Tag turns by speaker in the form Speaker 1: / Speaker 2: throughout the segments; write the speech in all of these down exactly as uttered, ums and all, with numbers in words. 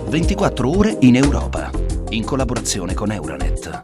Speaker 1: ventiquattro ore in Europa, in collaborazione con Euranet.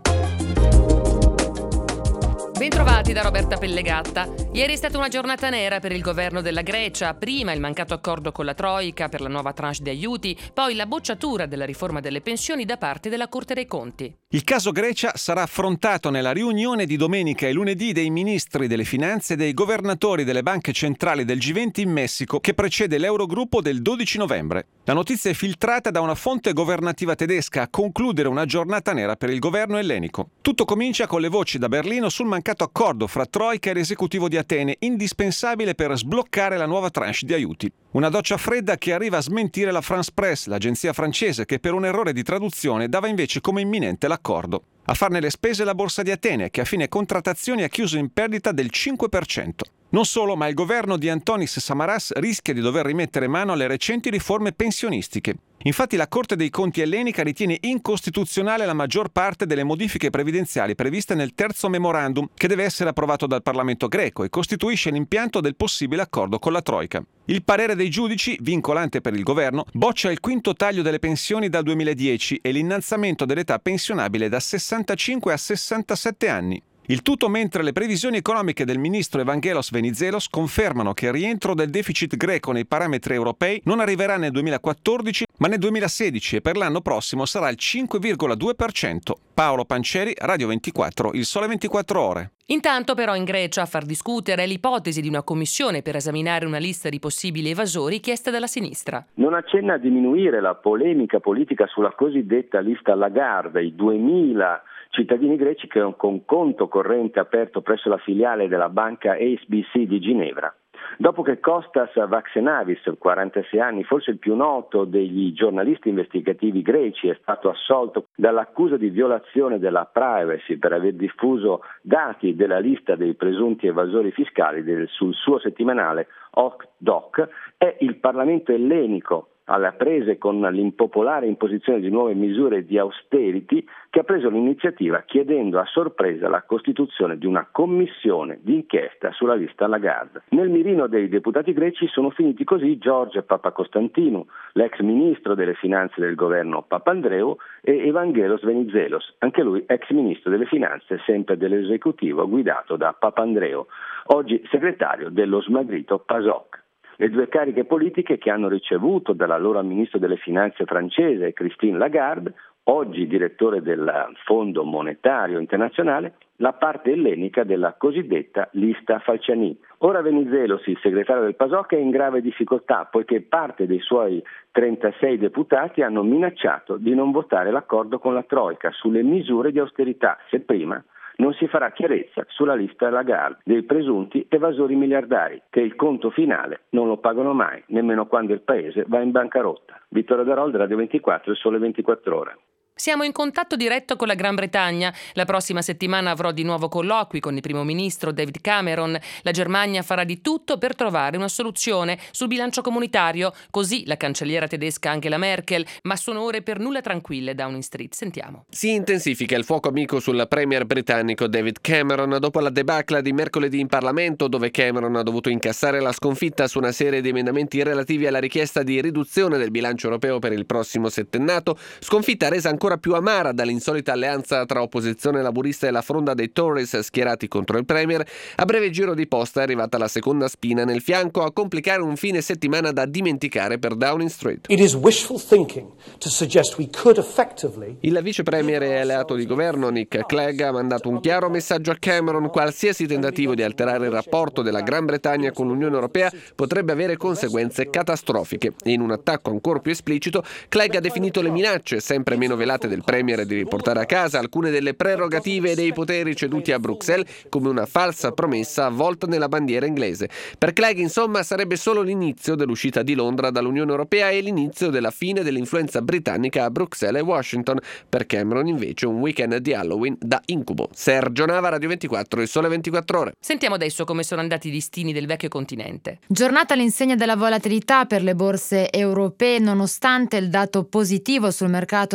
Speaker 2: Bentrovati da Roberta Pellegatta. Ieri è stata una giornata nera per il governo della Grecia. Prima il mancato accordo con la Troika per la nuova tranche di aiuti, poi la bocciatura della riforma delle pensioni da parte della Corte dei Conti.
Speaker 3: Il caso Grecia sarà affrontato nella riunione di domenica e lunedì dei ministri delle finanze e dei governatori delle banche centrali del G venti in Messico, che precede l'Eurogruppo del dodici novembre. La notizia è filtrata da una fonte governativa tedesca a concludere una giornata nera per il governo ellenico. Tutto comincia con le voci da Berlino sul mancato accordo fra Troika e l'esecutivo di Atene, indispensabile per sbloccare la nuova tranche di aiuti. Una doccia fredda che arriva a smentire la France Presse, l'agenzia francese, che per un errore di traduzione dava invece come imminente l'accordo. A farne le spese la borsa di Atene, che a fine contrattazioni ha chiuso in perdita del cinque per cento. Non solo, ma il governo di Antonis Samaras rischia di dover rimettere mano alle recenti riforme pensionistiche. Infatti la Corte dei Conti ellenica ritiene incostituzionale la maggior parte delle modifiche previdenziali previste nel terzo memorandum, che deve essere approvato dal Parlamento greco e costituisce l'impianto del possibile accordo con la Troika. Il parere dei giudici, vincolante per il governo, boccia il quinto taglio delle pensioni dal duemiladieci e l'innalzamento dell'età pensionabile da sessantacinque a sessantasette anni. Il tutto mentre le previsioni economiche del ministro Evangelos Venizelos confermano che il rientro del deficit greco nei parametri europei non arriverà nel duemilaquattordici ma nel duemilasedici e per l'anno prossimo sarà il cinque virgola due per cento. Paolo Pancieri, Radio ventiquattro, Il Sole ventiquattro Ore.
Speaker 2: Intanto però in Grecia a far discutere è l'ipotesi di una commissione per esaminare una lista di possibili evasori chiesta dalla sinistra.
Speaker 4: Non accenna a diminuire la polemica politica sulla cosiddetta lista Lagarde, i duemila cittadini greci che hanno un conto corrente aperto presso la filiale della banca H S B C di Ginevra. Dopo che Kostas Vaxenadis, quarantasei anni, forse il più noto degli giornalisti investigativi greci, è stato assolto dall'accusa di violazione della privacy per aver diffuso dati della lista dei presunti evasori fiscali del, sul suo settimanale Okdoc, è il Parlamento ellenico alle prese con l'impopolare imposizione di nuove misure di austerity che ha preso l'iniziativa chiedendo a sorpresa la costituzione di una commissione d'inchiesta sulla lista Lagarde. Nel mirino dei deputati greci sono finiti così George Papakonstantinou, l'ex ministro delle finanze del governo Papandreou, e Evangelos Venizelos, anche lui ex ministro delle finanze sempre dell'esecutivo guidato da Papandreou, oggi segretario dello smagrito PASOK. Le due cariche politiche che hanno ricevuto dall'allora ministro delle finanze francese Christine Lagarde, oggi direttore del Fondo Monetario Internazionale, la parte ellenica della cosiddetta lista Falciani. Ora Venizelos, il segretario del PASOK, è in grave difficoltà poiché parte dei suoi trentasei deputati hanno minacciato di non votare l'accordo con la Troika sulle misure di austerità se prima non si farà chiarezza sulla lista Lagarde dei presunti evasori miliardari, che il conto finale non lo pagano mai, nemmeno quando il paese va in bancarotta. Vittorio Daroldi, Radio ventiquattro, Il Sole ventiquattro Ore.
Speaker 2: Siamo in contatto diretto con la Gran Bretagna. La prossima settimana avrò di nuovo colloqui con il primo ministro David Cameron. La Germania farà di tutto per trovare una soluzione sul bilancio comunitario, così la cancelliera tedesca Angela Merkel. Ma sono ore per nulla tranquille, Downing Street. Sentiamo.
Speaker 5: Si intensifica il fuoco amico sul premier britannico David Cameron dopo la debacle di mercoledì in Parlamento, dove Cameron ha dovuto incassare la sconfitta su una serie di emendamenti relativi alla richiesta di riduzione del bilancio europeo per il prossimo settennato, sconfitta resa ancora più amara dall'insolita alleanza tra opposizione laburista e la fronda dei Tories schierati contro il premier. A breve giro di posta è arrivata la seconda spina nel fianco a complicare un fine settimana da dimenticare per Downing Street.
Speaker 6: It is wishful thinking to suggest we could effectively...
Speaker 5: Il vice premier e alleato di governo Nick Clegg ha mandato un chiaro messaggio a Cameron: qualsiasi tentativo di alterare il rapporto della Gran Bretagna con l'Unione Europea potrebbe avere conseguenze catastrofiche. In un attacco ancora più esplicito, Clegg ha definito le minacce sempre meno velate del premier di riportare a casa alcune delle prerogative e dei poteri ceduti a Bruxelles come una falsa promessa avvolta nella bandiera inglese. Per Clegg, insomma, sarebbe solo l'inizio dell'uscita di Londra dall'Unione Europea e l'inizio della fine dell'influenza britannica a Bruxelles e Washington. Per Cameron, invece, un weekend di Halloween da incubo. Sergio Nava, Radio ventiquattro, Il Sole ventiquattro Ore.
Speaker 2: Sentiamo adesso come sono andati i listini del vecchio continente.
Speaker 7: Giornata all'insegna della volatilità per le borse europee, nonostante il dato positivo sul mercato del lavoro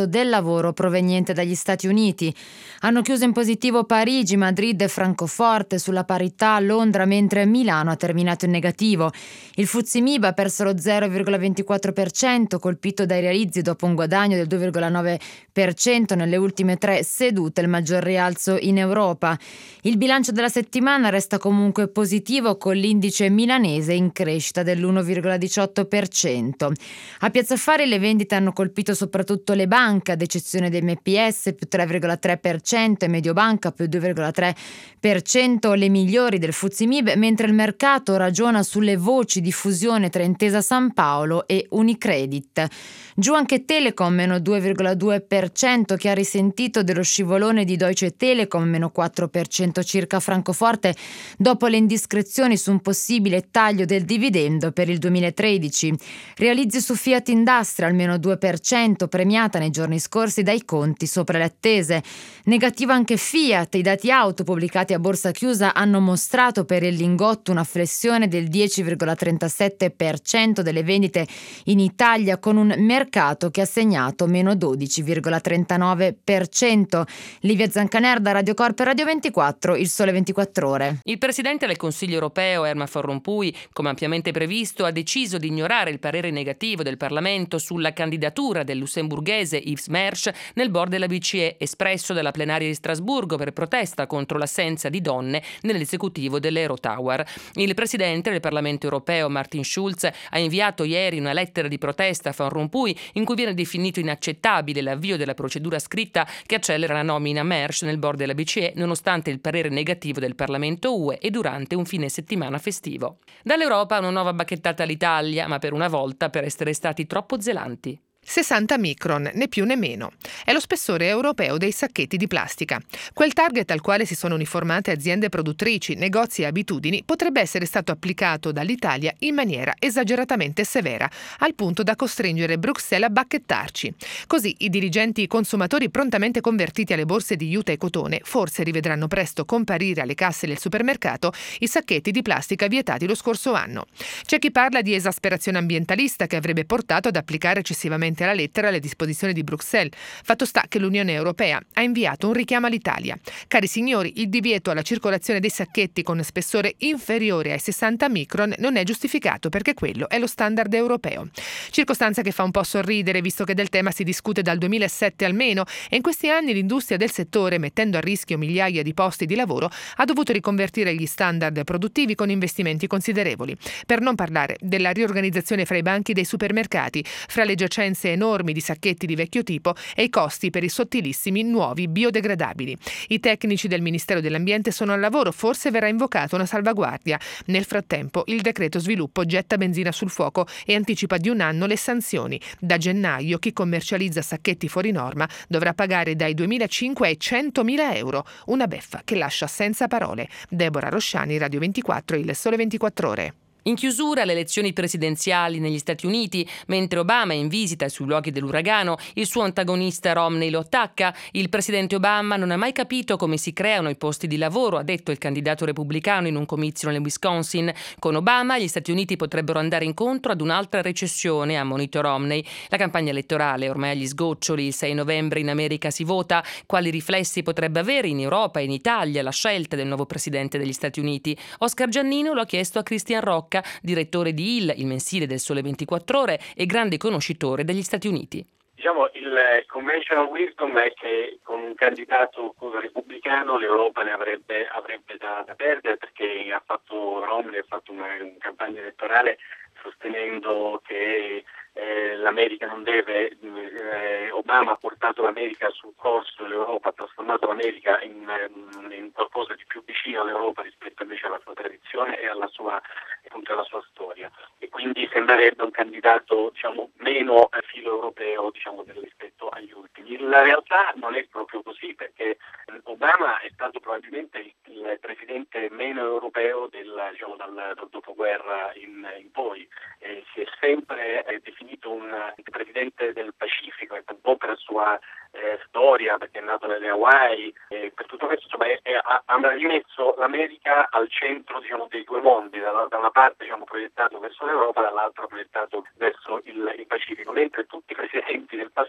Speaker 7: lavoro proveniente dagli Stati Uniti. Hanno chiuso in positivo Parigi, Madrid e Francoforte, sulla parità Londra, mentre Milano ha terminato in negativo. Il F T S E M I B ha perso lo zero virgola ventiquattro per cento, colpito dai realizzi dopo un guadagno del due virgola nove per cento nelle ultime tre sedute, il maggior rialzo in Europa. Il bilancio della settimana resta comunque positivo, con l'indice milanese in crescita dell'uno virgola diciotto per cento. A Piazza Affari le vendite hanno colpito soprattutto le banche, ad eccezione di M P S più tre virgola tre per cento e Mediobanca più due virgola tre per cento, le migliori del F T S E M I B, mentre il mercato ragiona sulle voci di fusione tra Intesa Sanpaolo e Unicredit. Giù anche Telecom, meno due virgola due per cento, che ha risentito dello scivolone di Deutsche Telekom, meno quattro per cento circa Francoforte, dopo le indiscrezioni su un possibile taglio del dividendo per il duemilatredici. Realizzi su Fiat Industrial, meno due per cento, premiata nei giorni scorsi dai conti sopra le attese. Negativa anche Fiat, i dati auto pubblicati a borsa chiusa hanno mostrato per il Lingotto una flessione del dieci virgola trentasette per cento delle vendite in Italia, con un mercato che ha segnato meno dodici virgola trentanove per cento. Livia Zancaner da Radio Corp e Radio ventiquattro, Il Sole ventiquattro Ore.
Speaker 2: Il presidente del Consiglio europeo, Herman Van Rompuy, come ampiamente previsto, ha deciso di ignorare il parere negativo del Parlamento sulla candidatura del lussemburghese Yves Mersch nel board della B C E, espresso dalla plenaria di Strasburgo per protesta contro l'assenza di donne nell'esecutivo dell'Eurotower. Il presidente del Parlamento europeo, Martin Schulz, ha inviato ieri una lettera di protesta a Van Rompuy in cui viene definito inaccettabile l'avvio della procedura scritta che accelera la nomina Mersch nel board della B C E nonostante il parere negativo del Parlamento U E e durante un fine settimana festivo. Dall'Europa una nuova bacchettata all'Italia, ma per una volta per essere stati troppo zelanti.
Speaker 8: sessanta micron, né più né meno. È lo spessore europeo dei sacchetti di plastica. Quel target al quale si sono uniformate aziende produttrici, negozi e abitudini potrebbe essere stato applicato dall'Italia in maniera esageratamente severa, al punto da costringere Bruxelles a bacchettarci. Così i dirigenti consumatori prontamente convertiti alle borse di Juta e Cotone forse rivedranno presto comparire alle casse del supermercato i sacchetti di plastica vietati lo scorso anno. C'è chi parla di esasperazione ambientalista che avrebbe portato ad applicare eccessivamente alla lettera le disposizioni di Bruxelles. Fatto sta che l'Unione Europea ha inviato un richiamo all'Italia. Cari signori, il divieto alla circolazione dei sacchetti con spessore inferiore ai sessanta micron non è giustificato perché quello è lo standard europeo. Circostanza che fa un po' sorridere, visto che del tema si discute dal duemilasette almeno e in questi anni l'industria del settore, mettendo a rischio migliaia di posti di lavoro, ha dovuto riconvertire gli standard produttivi con investimenti considerevoli. Per non parlare della riorganizzazione fra i banchi dei supermercati, fra le giacenze enormi di sacchetti di vecchio tipo e i costi per i sottilissimi nuovi biodegradabili. I tecnici del Ministero dell'Ambiente sono al lavoro, forse verrà invocata una salvaguardia. Nel frattempo il decreto sviluppo getta benzina sul fuoco e anticipa di un anno le sanzioni. Da gennaio chi commercializza sacchetti fuori norma dovrà pagare dai duemilacinque ai centomila euro, una beffa che lascia senza parole. Deborah Rosciani, Radio ventiquattro, Il Sole ventiquattro Ore.
Speaker 2: In chiusura le elezioni presidenziali negli Stati Uniti, mentre Obama è in visita sui luoghi dell'uragano, il suo antagonista Romney lo attacca. Il presidente Obama non ha mai capito come si creano i posti di lavoro, ha detto il candidato repubblicano in un comizio nel Wisconsin. Con Obama gli Stati Uniti potrebbero andare incontro ad un'altra recessione, ha ammonito Romney. La campagna elettorale è ormai agli sgoccioli, il sei novembre in America si vota. Quali riflessi potrebbe avere in Europa e in Italia la scelta del nuovo presidente degli Stati Uniti? Oscar Giannino lo ha chiesto a Cristian Rocca, direttore di Il, il mensile del Sole ventiquattro Ore e grande conoscitore degli Stati Uniti.
Speaker 9: Diciamo, il conventional wisdom è che con un candidato repubblicano l'Europa ne avrebbe, avrebbe da, da perdere, perché ha fatto Romney ha fatto una, una campagna elettorale sostenendo che eh, l'America non deve, eh, Obama ha portato l'America sul corso dell'Europa, ha trasformato l'America in, in qualcosa di più vicino all'Europa rispetto invece alla sua tradizione e alla sua, appunto, alla sua storia. E quindi sembrerebbe un candidato, diciamo, meno filo europeo, diciamo, rispetto agli ultimi. In realtà non è proprio così, perché Obama è stato probabilmente il presidente meno europeo del, diciamo, dal, dal dopoguerra in, in poi. Eh, si è sempre eh, definito un presidente del Pacifico, un po' per la sua eh, storia, perché è nato nelle Hawaii, eh, per tutto questo, insomma, è, è, ha, ha rimesso l'America al centro, diciamo, dei due mondi, da, da una parte, diciamo, proiettato verso l'Europa, dall'altra proiettato verso il, il Pacifico, mentre tutti i presidenti del passato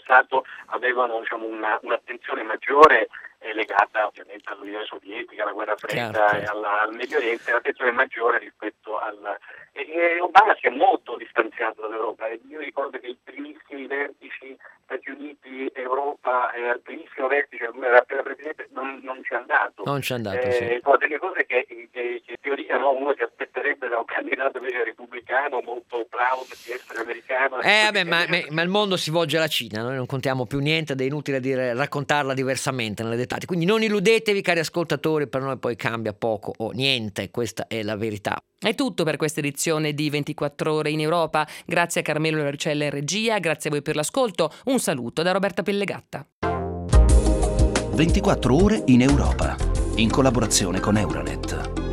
Speaker 9: passato avevano diciamo, una, un'attenzione maggiore eh, legata ovviamente all'Unione Sovietica, alla guerra fredda
Speaker 10: certo.
Speaker 9: e alla, al Medio Oriente, un'attenzione maggiore rispetto al... E, e Obama si è molto distanziato dall'Europa. Io ricordo che i primissimi vertici Stati Uniti, Europa, eh, al primissimo vertice, lui era appena presidente, non, non ci è andato.
Speaker 10: Non ci è andato,
Speaker 9: eh,
Speaker 10: sì.
Speaker 9: Sono delle cose che, che, che in teoria no, uno si aspetterebbe da un candidato invece repubblicano, molto proud di essere americano.
Speaker 10: Eh vabbè, ma, ma, ma il mondo si volge alla Cina, noi non contiamo più niente ed è inutile dire, raccontarla diversamente nelle dettate. Quindi non illudetevi, cari ascoltatori, per noi poi cambia poco o niente, questa è la verità.
Speaker 2: È tutto per questa edizione di ventiquattro ore in Europa. Grazie a Carmelo Laricella in regia, grazie a voi per l'ascolto. Un saluto da Roberta Pellegatta.
Speaker 1: ventiquattro ore in Europa, in collaborazione con Euronet.